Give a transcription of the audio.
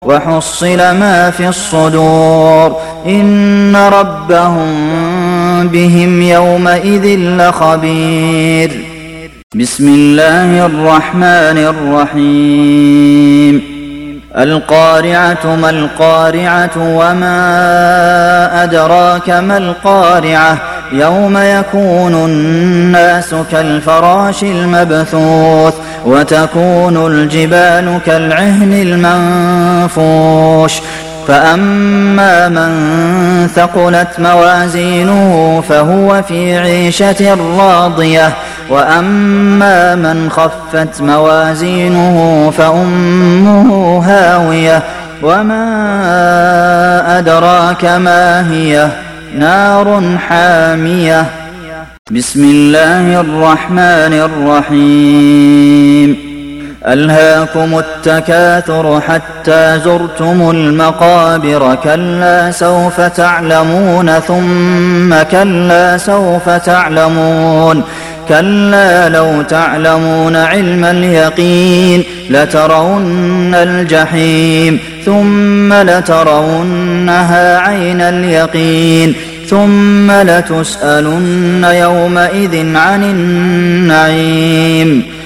وحصل ما في الصدور إن ربهم بهم يومئذ لخبير. بسم الله الرحمن الرحيم. القارعة ما القارعة وما أدراك ما القارعة يوم يكون الناس كالفراش المبثوث وتكون الجبال كالعهن المنفوش فأما من ثقلت موازينه فهو في عيشة راضية وأما من خفت موازينه فأمه هاوية وما أدراك ما هي نار حامية. بسم الله الرحمن الرحيم. ألهاكم التكاثر حتى زرتم المقابر كلا سوف تعلمون ثم كلا سوف تعلمون كلا لو تعلمون علم اليقين لترون الجحيم ثم لترونها عين اليقين ثم لتسألن يومئذ عن النعيم.